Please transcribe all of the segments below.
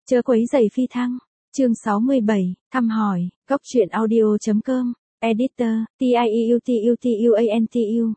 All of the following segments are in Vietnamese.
Chớ quấy rầy phi thăng. Chương 67, thăm hỏi, góc truyện audio.com, editor, TIEUTUTUANTU.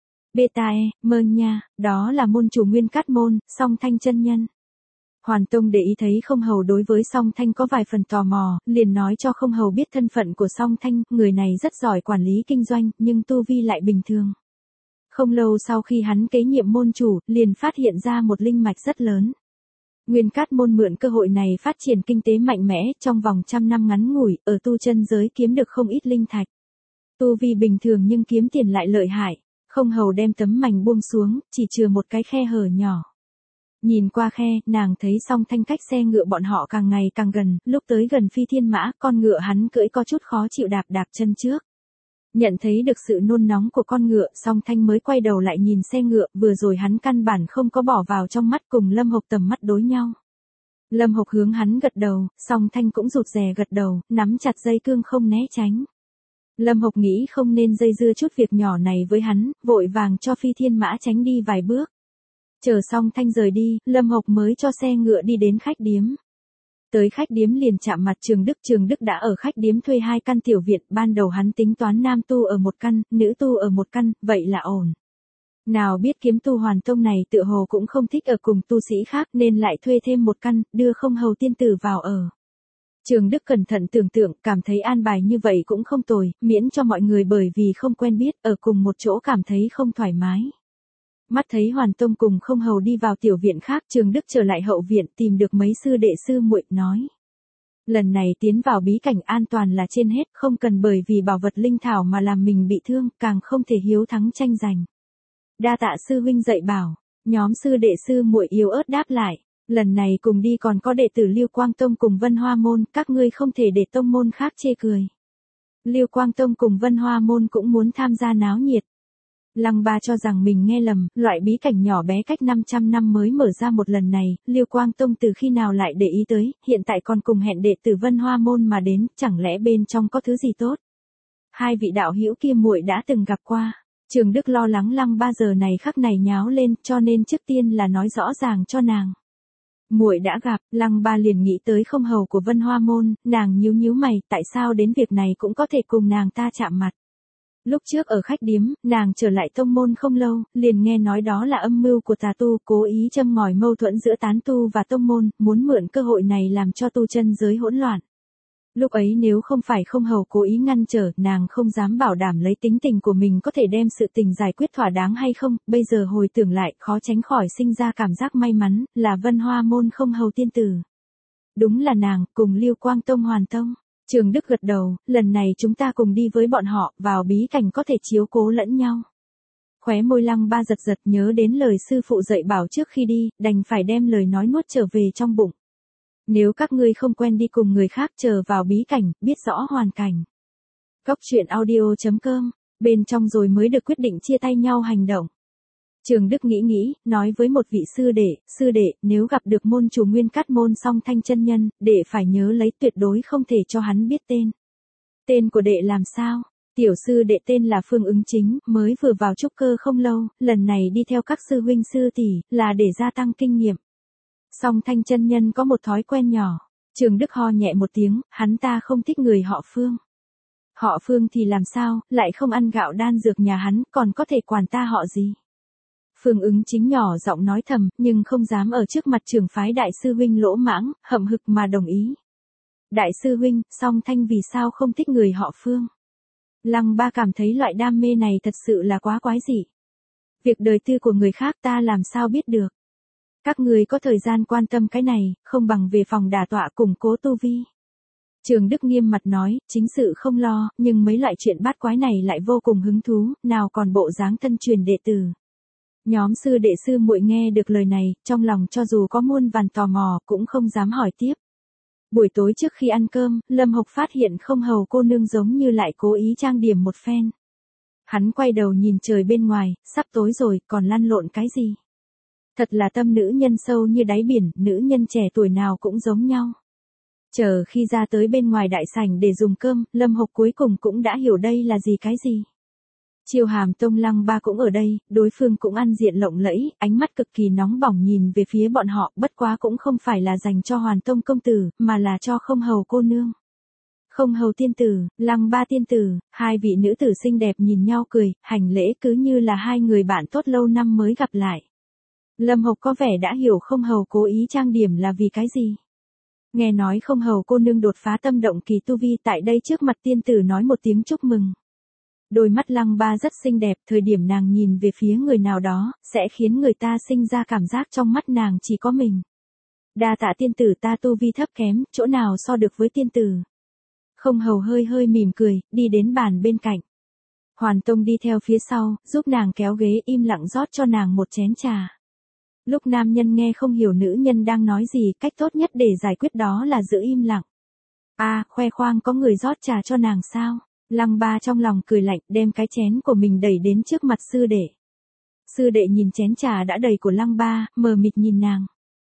Beta mơ nha, đó là môn chủ Nguyên Cát Môn, Song Thanh chân nhân. Hoàn Tông để ý thấy Không Hầu đối với Song Thanh có vài phần tò mò, liền nói cho Không Hầu biết thân phận của Song Thanh, người này rất giỏi quản lý kinh doanh, nhưng tu vi lại bình thường. Không lâu sau khi hắn kế nhiệm môn chủ, liền phát hiện ra một linh mạch rất lớn. Nguyên Cát Môn mượn cơ hội này phát triển kinh tế mạnh mẽ, trong vòng 100 năm ngắn ngủi, ở tu chân giới kiếm được không ít linh thạch. Tu vi bình thường nhưng kiếm tiền lại lợi hại. Không Hầu đem tấm mảnh buông xuống, chỉ chừa một cái khe hở nhỏ. Nhìn qua khe, nàng thấy Song Thanh cách xe ngựa bọn họ càng ngày càng gần, lúc tới gần phi thiên mã, con ngựa hắn cưỡi có chút khó chịu đạp chân trước. Nhận thấy được sự nôn nóng của con ngựa, Song Thanh mới quay đầu lại nhìn xe ngựa, vừa rồi hắn căn bản không có bỏ vào trong mắt, cùng Lâm Hộc tầm mắt đối nhau. Lâm Hộc hướng hắn gật đầu, Song Thanh cũng rụt rè gật đầu, nắm chặt dây cương không né tránh. Lâm Hộc nghĩ không nên dây dưa chút việc nhỏ này với hắn, vội vàng cho phi thiên mã tránh đi vài bước. Chờ Song Thanh rời đi, Lâm Hộc mới cho xe ngựa đi đến khách điếm. Tới khách điếm liền chạm mặt Trường Đức đã ở khách điếm thuê 2 căn tiểu viện, ban đầu hắn tính toán nam tu ở 1 căn, nữ tu ở 1 căn, vậy là ổn. Nào biết kiếm tu Hoàn Tông này tựa hồ cũng không thích ở cùng tu sĩ khác nên lại thuê thêm 1 căn, đưa Không Hầu tiên tử vào ở. Trường Đức cẩn thận tưởng tượng, cảm thấy an bài như vậy cũng không tồi, miễn cho mọi người bởi vì không quen biết, ở cùng một chỗ cảm thấy không thoải mái. Mắt thấy Hoàn Tông cùng Không Hầu đi vào tiểu viện khác, Trường Đức trở lại hậu viện tìm được mấy sư đệ sư muội, nói. Lần này tiến vào bí cảnh an toàn là trên hết, không cần bởi vì bảo vật linh thảo mà làm mình bị thương, càng không thể hiếu thắng tranh giành. Đa tạ sư huynh dạy bảo, nhóm sư đệ sư muội yếu ớt đáp lại. Lần này cùng đi còn có đệ tử Lưu Quang Tông cùng Vân Hoa Môn, các ngươi không thể để tông môn khác chê cười. Lưu Quang Tông cùng Vân Hoa Môn cũng muốn tham gia náo nhiệt. Lăng Ba cho rằng mình nghe lầm, loại bí cảnh nhỏ bé cách 500 năm mới mở ra một lần này, Lưu Quang Tông từ khi nào lại để ý tới, hiện tại còn cùng hẹn đệ tử Vân Hoa Môn mà đến, chẳng lẽ bên trong có thứ gì tốt? 2 vị đạo hữu kia muội đã từng gặp qua. Trường Đức lo lắng Lăng Ba giờ này khắc này nháo lên, cho nên trước tiên là nói rõ ràng cho nàng. Muội đã gặp, Lăng Ba liền nghĩ tới Không Hầu của Vân Hoa Môn, nàng nhíu mày, tại sao đến việc này cũng có thể cùng nàng ta chạm mặt. Lúc trước ở khách điếm, nàng trở lại tông môn không lâu, liền nghe nói đó là âm mưu của tà tu, cố ý châm ngòi mâu thuẫn giữa tán tu và tông môn, muốn mượn cơ hội này làm cho tu chân giới hỗn loạn. Lúc ấy nếu không phải Không Hầu cố ý ngăn trở, nàng không dám bảo đảm lấy tính tình của mình có thể đem sự tình giải quyết thỏa đáng hay không, bây giờ hồi tưởng lại, khó tránh khỏi sinh ra cảm giác may mắn, là Vân Hoa Môn Không Hầu tiên tử. Đúng là nàng, cùng Lưu Quang Tông Hoàn Tông. Trường Đức gật đầu, lần này chúng ta cùng đi với bọn họ, vào bí cảnh có thể chiếu cố lẫn nhau. Khóe môi Lăng Ba giật nhớ đến lời sư phụ dạy bảo trước khi đi, đành phải đem lời nói nuốt trở về trong bụng. Nếu các ngươi không quen đi cùng người khác chờ vào bí cảnh, biết rõ hoàn cảnh. Góc truyện audio.com, bên trong rồi mới được quyết định chia tay nhau hành động. Trường Đức nghĩ, nói với một vị sư đệ, nếu gặp được môn chủ Nguyên Cát Môn Song Thanh chân nhân, đệ phải nhớ lấy, tuyệt đối không thể cho hắn biết tên. Tên của đệ làm sao? Tiểu sư đệ tên là Phương Ứng Chính, mới vừa vào trúc cơ không lâu, lần này đi theo các sư huynh sư tỷ, là để gia tăng kinh nghiệm. Song Thanh chân nhân có một thói quen nhỏ. Trường Đức ho nhẹ một tiếng, hắn ta không thích người họ Phương. Họ Phương thì làm sao, lại không ăn gạo đan dược nhà hắn, còn có thể quản ta họ gì? Phương Ứng Chính nhỏ giọng nói thầm, nhưng không dám ở trước mặt trưởng phái đại sư huynh lỗ mãng, hậm hực mà đồng ý. Đại sư huynh, Song Thanh vì sao không thích người họ Phương? Lăng Ba cảm thấy loại đam mê này thật sự là quá quái dị. Việc đời tư của người khác ta làm sao biết được? Các người có thời gian quan tâm cái này, không bằng về phòng đả tọa củng cố tu vi. Trường Đức nghiêm mặt nói, chính sự không lo, nhưng mấy loại chuyện bát quái này lại vô cùng hứng thú, nào còn bộ dáng thân truyền đệ tử. Nhóm sư đệ sư muội nghe được lời này, trong lòng cho dù có muôn vàn tò mò, cũng không dám hỏi tiếp. Buổi tối trước khi ăn cơm, Lâm Hộc phát hiện Không Hầu cô nương giống như lại cố ý trang điểm một phen. Hắn quay đầu nhìn trời bên ngoài, sắp tối rồi, còn lăn lộn cái gì? Thật là tâm nữ nhân sâu như đáy biển, nữ nhân trẻ tuổi nào cũng giống nhau. Chờ khi ra tới bên ngoài đại sảnh để dùng cơm, Lâm Hộc cuối cùng cũng đã hiểu đây là gì cái gì. Chiêu Hàm Tông Lăng Ba cũng ở đây, đối phương cũng ăn diện lộng lẫy, ánh mắt cực kỳ nóng bỏng nhìn về phía bọn họ, bất quá cũng không phải là dành cho Hoàn Tông công tử, mà là cho Không Hầu cô nương. Không Hầu tiên tử, Lăng Ba tiên tử, hai vị nữ tử xinh đẹp nhìn nhau cười, hành lễ cứ như là hai người bạn tốt lâu năm mới gặp lại. Lâm Hộc có vẻ đã hiểu Không Hầu cố ý trang điểm là vì cái gì. Nghe nói Không Hầu cô nương đột phá tâm động kỳ tu vi tại đây trước mặt tiên tử nói một tiếng chúc mừng. Đôi mắt Lăng Ba rất xinh đẹp, thời điểm nàng nhìn về phía người nào đó, sẽ khiến người ta sinh ra cảm giác trong mắt nàng chỉ có mình. Đa tạ tiên tử, ta tu vi thấp kém, chỗ nào so được với tiên tử. Không Hầu hơi hơi mỉm cười, đi đến bàn bên cạnh. Hoàn Tông đi theo phía sau, giúp nàng kéo ghế im lặng rót cho nàng một chén trà. Lúc nam nhân nghe không hiểu nữ nhân đang nói gì, cách tốt nhất để giải quyết đó là giữ im lặng. Khoe khoang có người rót trà cho nàng sao? Lăng Ba trong lòng cười lạnh, đem cái chén của mình đẩy đến trước mặt sư đệ. Sư đệ nhìn chén trà đã đầy của Lăng Ba, mờ mịt nhìn nàng.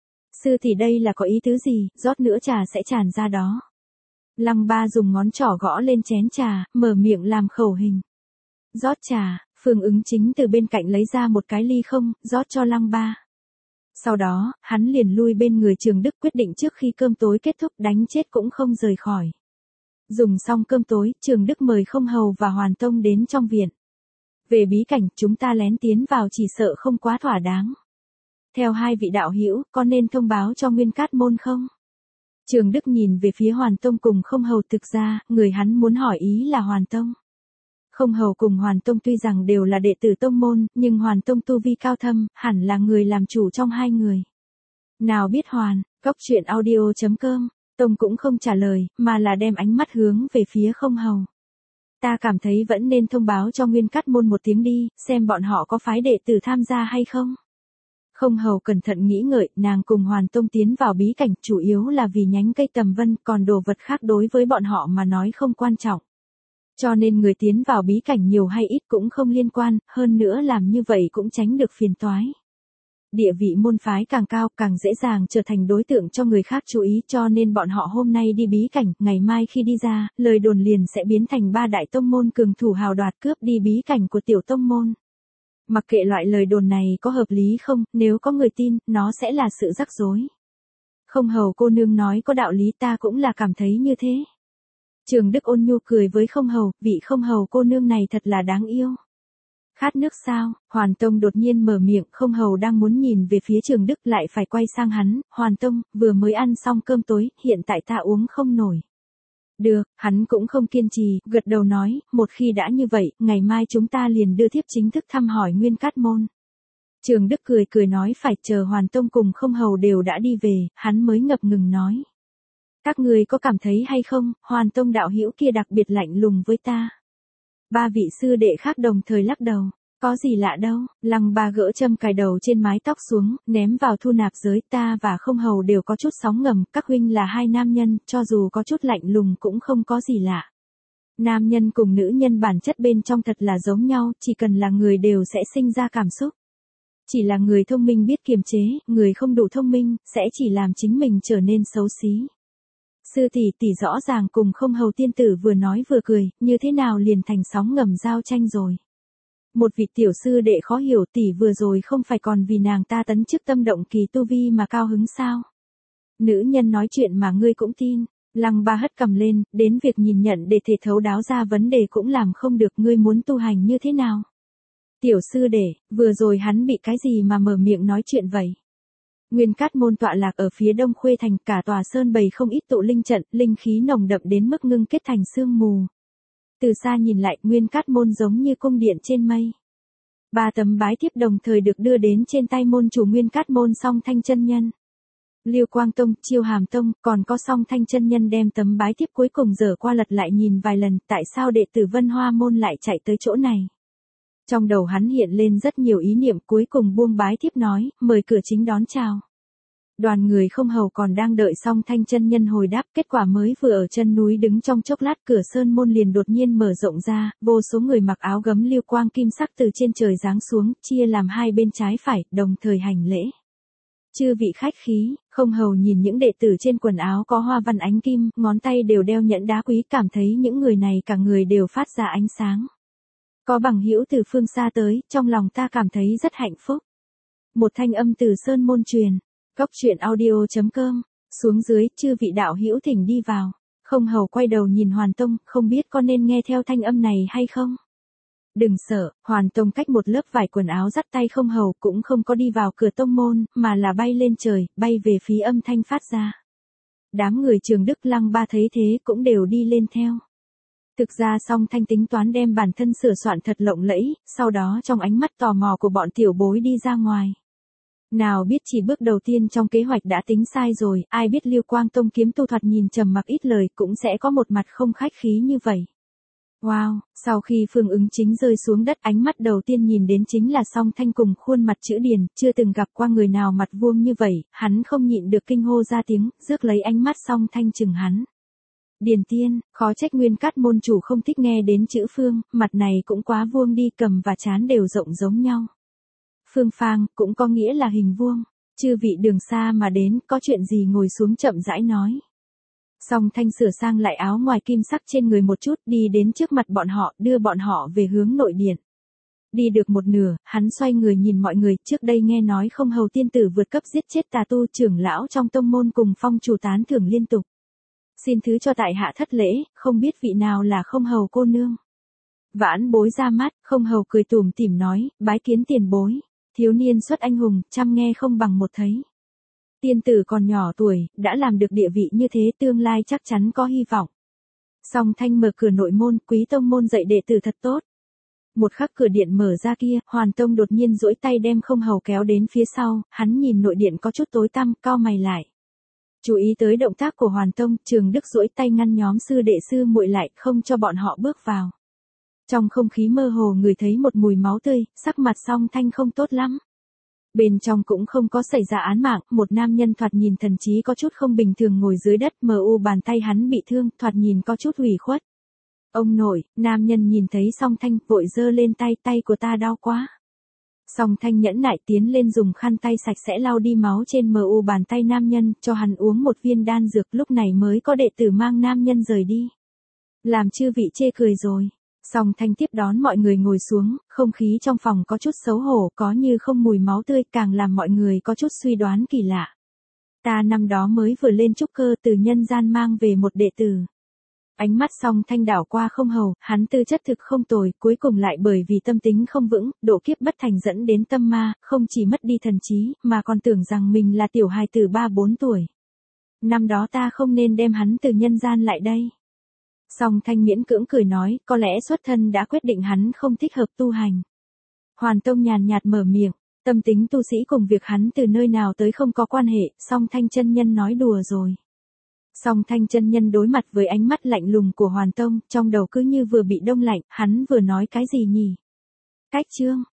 Sư tỷ đây là có ý tứ gì, rót nữa trà sẽ tràn ra đó. Lăng Ba dùng ngón trỏ gõ lên chén trà, mở miệng làm khẩu hình. Rót trà, Phương Ứng Chính từ bên cạnh lấy ra một cái ly không, rót cho Lăng Ba. Sau đó, hắn liền lui bên người Trường Đức, quyết định trước khi cơm tối kết thúc đánh chết cũng không rời khỏi. Dùng xong cơm tối, Trường Đức mời Không Hầu và Hoàn Tông đến trong viện. Về bí cảnh, chúng ta lén tiến vào chỉ sợ không quá thỏa đáng. Theo hai vị đạo hữu, có nên thông báo cho Nguyên Cát môn không? Trường Đức nhìn về phía Hoàn Tông cùng Không Hầu, thực ra, người hắn muốn hỏi ý là Hoàn Tông. Không Hầu cùng Hoàn Tông tuy rằng đều là đệ tử tông môn, nhưng Hoàn Tông tu vi cao thâm, hẳn là người làm chủ trong hai người. Nào biết Góc truyện audio.com, Tông cũng không trả lời, mà là đem ánh mắt hướng về phía Không Hầu. Ta cảm thấy vẫn nên thông báo cho Nguyên Cát môn một tiếng đi, xem bọn họ có phái đệ tử tham gia hay không. Không Hầu cẩn thận nghĩ ngợi, nàng cùng Hoàn Tông tiến vào bí cảnh chủ yếu là vì nhánh cây tầm vân, còn đồ vật khác đối với bọn họ mà nói không quan trọng. Cho nên người tiến vào bí cảnh nhiều hay ít cũng không liên quan, hơn nữa làm như vậy cũng tránh được phiền toái. Địa vị môn phái càng cao càng dễ dàng trở thành đối tượng cho người khác chú ý, cho nên bọn họ hôm nay đi bí cảnh, ngày mai khi đi ra, lời đồn liền sẽ biến thành ba đại tông môn cường thủ hào đoạt cướp đi bí cảnh của tiểu tông môn. Mặc kệ loại lời đồn này có hợp lý không, nếu có người tin, nó sẽ là sự rắc rối. Không Hầu cô nương nói có đạo lý, ta cũng là cảm thấy như thế. Trường Đức ôn nhu cười với Không Hầu, vị Không Hầu cô nương này thật là đáng yêu. Khát nước sao? Hoàn Tông đột nhiên mở miệng, Không Hầu đang muốn nhìn về phía Trường Đức lại phải quay sang hắn, Hoàn Tông, vừa mới ăn xong cơm tối, hiện tại ta uống không nổi. Được, hắn cũng không kiên trì, gật đầu nói, một khi đã như vậy, ngày mai chúng ta liền đưa thiếp chính thức thăm hỏi Nguyên Cát môn. Trường Đức cười nói phải chờ Hoàn Tông cùng Không Hầu đều đã đi về, hắn mới ngập ngừng nói. Các người có cảm thấy hay không, Hoàn Tông đạo hữu kia đặc biệt lạnh lùng với ta. Ba vị sư đệ khác đồng thời lắc đầu. Có gì lạ đâu, Lăng Ba gỡ châm cài đầu trên mái tóc xuống, ném vào thu nạp giới, ta và Không Hầu đều có chút sóng ngầm, các huynh là hai nam nhân, cho dù có chút lạnh lùng cũng không có gì lạ. Nam nhân cùng nữ nhân bản chất bên trong thật là giống nhau, chỉ cần là người đều sẽ sinh ra cảm xúc. Chỉ là người thông minh biết kiềm chế, người không đủ thông minh, sẽ chỉ làm chính mình trở nên xấu xí. Sư tỷ rõ ràng cùng Không Hầu tiên tử vừa nói vừa cười, như thế nào liền thành sóng ngầm giao tranh rồi. Một vị tiểu sư đệ khó hiểu, tỷ vừa rồi không phải còn vì nàng ta tấn chức tâm động kỳ tu vi mà cao hứng sao? Nữ nhân nói chuyện mà ngươi cũng tin. Lăng Ba hất cầm lên, đến việc nhìn nhận để thể thấu đáo ra vấn đề cũng làm không được, ngươi muốn tu hành như thế nào? Tiểu sư đệ, vừa rồi hắn bị cái gì mà mở miệng nói chuyện vậy? Nguyên Cát môn tọa lạc ở phía đông Khuê thành, cả tòa sơn bày không ít tụ linh trận, linh khí nồng đậm đến mức ngưng kết thành sương mù. Từ xa nhìn lại, Nguyên Cát môn giống như cung điện trên mây. 3 tấm bái thiếp đồng thời được đưa đến trên tay môn chủ Nguyên Cát môn Song Thanh chân nhân. Lưu Quang Tông, Chiêu Hàm Tông, còn có Song Thanh chân nhân đem tấm bái thiếp cuối cùng dở qua lật lại nhìn vài lần, tại sao đệ tử Vân Hoa môn lại chạy tới chỗ này? Trong đầu hắn hiện lên rất nhiều ý niệm, cuối cùng buông bái thiếp nói, mời cửa chính đón chào. Đoàn người Không Hầu còn đang đợi Song Thanh chân nhân hồi đáp, kết quả mới vừa ở chân núi đứng trong chốc lát, cửa sơn môn liền đột nhiên mở rộng ra, vô số người mặc áo gấm lưu quang kim sắc từ trên trời giáng xuống, chia làm hai bên trái phải, đồng thời hành lễ. Chư vị khách khí, Không Hầu nhìn những đệ tử trên quần áo có hoa văn ánh kim, ngón tay đều đeo nhẫn đá quý, cảm thấy những người này cả người đều phát ra ánh sáng. Có bằng hữu từ phương xa tới, trong lòng ta cảm thấy rất hạnh phúc. Một thanh âm từ Sơn Môn truyền. Cốc truyện audio.com. Xuống dưới, chư vị đạo hữu thỉnh đi vào. Không hầu quay đầu nhìn Hoàn Tông, không biết có nên nghe theo thanh âm này hay không? Đừng sợ, Hoàn Tông cách một lớp vải quần áo dắt tay không hầu cũng không có đi vào cửa tông môn, mà là bay lên trời, bay về phía âm thanh phát ra. Đám người Trường Đức Lăng Ba thấy thế cũng đều đi lên theo. Thực ra Song Thanh tính toán đem bản thân sửa soạn thật lộng lẫy, sau đó trong ánh mắt tò mò của bọn tiểu bối đi ra ngoài. Nào biết chỉ bước đầu tiên trong kế hoạch đã tính sai rồi, ai biết Lưu Quang Tông kiếm tu thoạt nhìn trầm mặc ít lời cũng sẽ có một mặt không khách khí như vậy. Wow, sau khi Phương Ứng Chính rơi xuống đất, ánh mắt đầu tiên nhìn đến chính là Song Thanh cùng khuôn mặt chữ điền, chưa từng gặp qua người nào mặt vuông như vậy, hắn không nhịn được kinh hô ra tiếng, rước lấy ánh mắt Song Thanh chừng hắn. Điền Tiên, khó trách Nguyên Cát môn chủ không thích nghe đến chữ Phương, mặt này cũng quá vuông đi, cầm và trán đều rộng giống nhau. Phương phang, cũng có nghĩa là hình vuông. Chư vị đường xa mà đến, có chuyện gì ngồi xuống chậm rãi nói. Song Thanh sửa sang lại áo ngoài kim sắc trên người một chút, đi đến trước mặt bọn họ, đưa bọn họ về hướng nội điện. Đi được một nửa, hắn xoay người nhìn mọi người, trước đây nghe nói không hầu tiên tử vượt cấp giết chết tà tu trưởng lão trong tông môn cùng phong chủ tán thưởng liên tục. Xin thứ cho tại hạ thất lễ, không biết vị nào là không hầu cô nương. Vãn Bối ra mắt, không hầu cười tủm tỉm nói, bái kiến tiền bối. Thiếu niên xuất anh hùng, trăm nghe không bằng một thấy. Tiên tử còn nhỏ tuổi, đã làm được địa vị như thế, tương lai chắc chắn có hy vọng. Song Thanh mở cửa nội môn, Quý tông môn dạy đệ tử thật tốt. Một khắc cửa điện mở ra kia, Hoàn Tông đột nhiên duỗi tay đem không hầu kéo đến phía sau, hắn nhìn nội điện có chút tối tăm, cau mày lại. Chú ý tới động tác của Hoàn Tông, Trường Đức duỗi tay ngăn nhóm sư đệ sư muội lại, không cho bọn họ bước vào. Trong không khí mơ hồ người thấy một mùi máu tươi, sắc mặt Song Thanh không tốt lắm. Bên trong cũng không có xảy ra án mạng, một nam nhân thoạt nhìn thần trí có chút không bình thường ngồi dưới đất, mờ u bàn tay hắn bị thương, thoạt nhìn có chút ủy khuất. Ông nội, nam nhân nhìn thấy Song Thanh, vội giơ lên tay, tay của ta đau quá. Song Thanh nhẫn nại tiến lên dùng khăn tay sạch sẽ lau đi máu trên mờ u bàn tay nam nhân, cho hắn uống một viên đan dược, lúc này mới có đệ tử mang nam nhân rời đi. Làm chư vị chê cười rồi. Song Thanh tiếp đón mọi người ngồi xuống, không khí trong phòng có chút xấu hổ, có như không mùi máu tươi, càng làm mọi người có chút suy đoán kỳ lạ. Ta năm đó mới vừa lên trúc cơ, từ nhân gian mang về một đệ tử. Ánh mắt Song Thanh đảo qua không hầu, hắn tư chất thực không tồi, cuối cùng lại bởi vì tâm tính không vững, độ kiếp bất thành dẫn đến tâm ma, không chỉ mất đi thần trí, mà còn tưởng rằng mình là tiểu hài tử 3-4 tuổi. Năm đó ta không nên đem hắn từ nhân gian lại đây. Song Thanh miễn cưỡng cười nói, có lẽ xuất thân đã quyết định hắn không thích hợp tu hành. Hoàn Tông nhàn nhạt mở miệng, tâm tính tu sĩ cùng việc hắn từ nơi nào tới không có quan hệ, Song Thanh chân nhân nói đùa rồi. Song Thanh chân nhân đối mặt với ánh mắt lạnh lùng của Hoàn Tông, trong đầu cứ như vừa bị đông lạnh, hắn vừa nói cái gì nhỉ? Cách chương,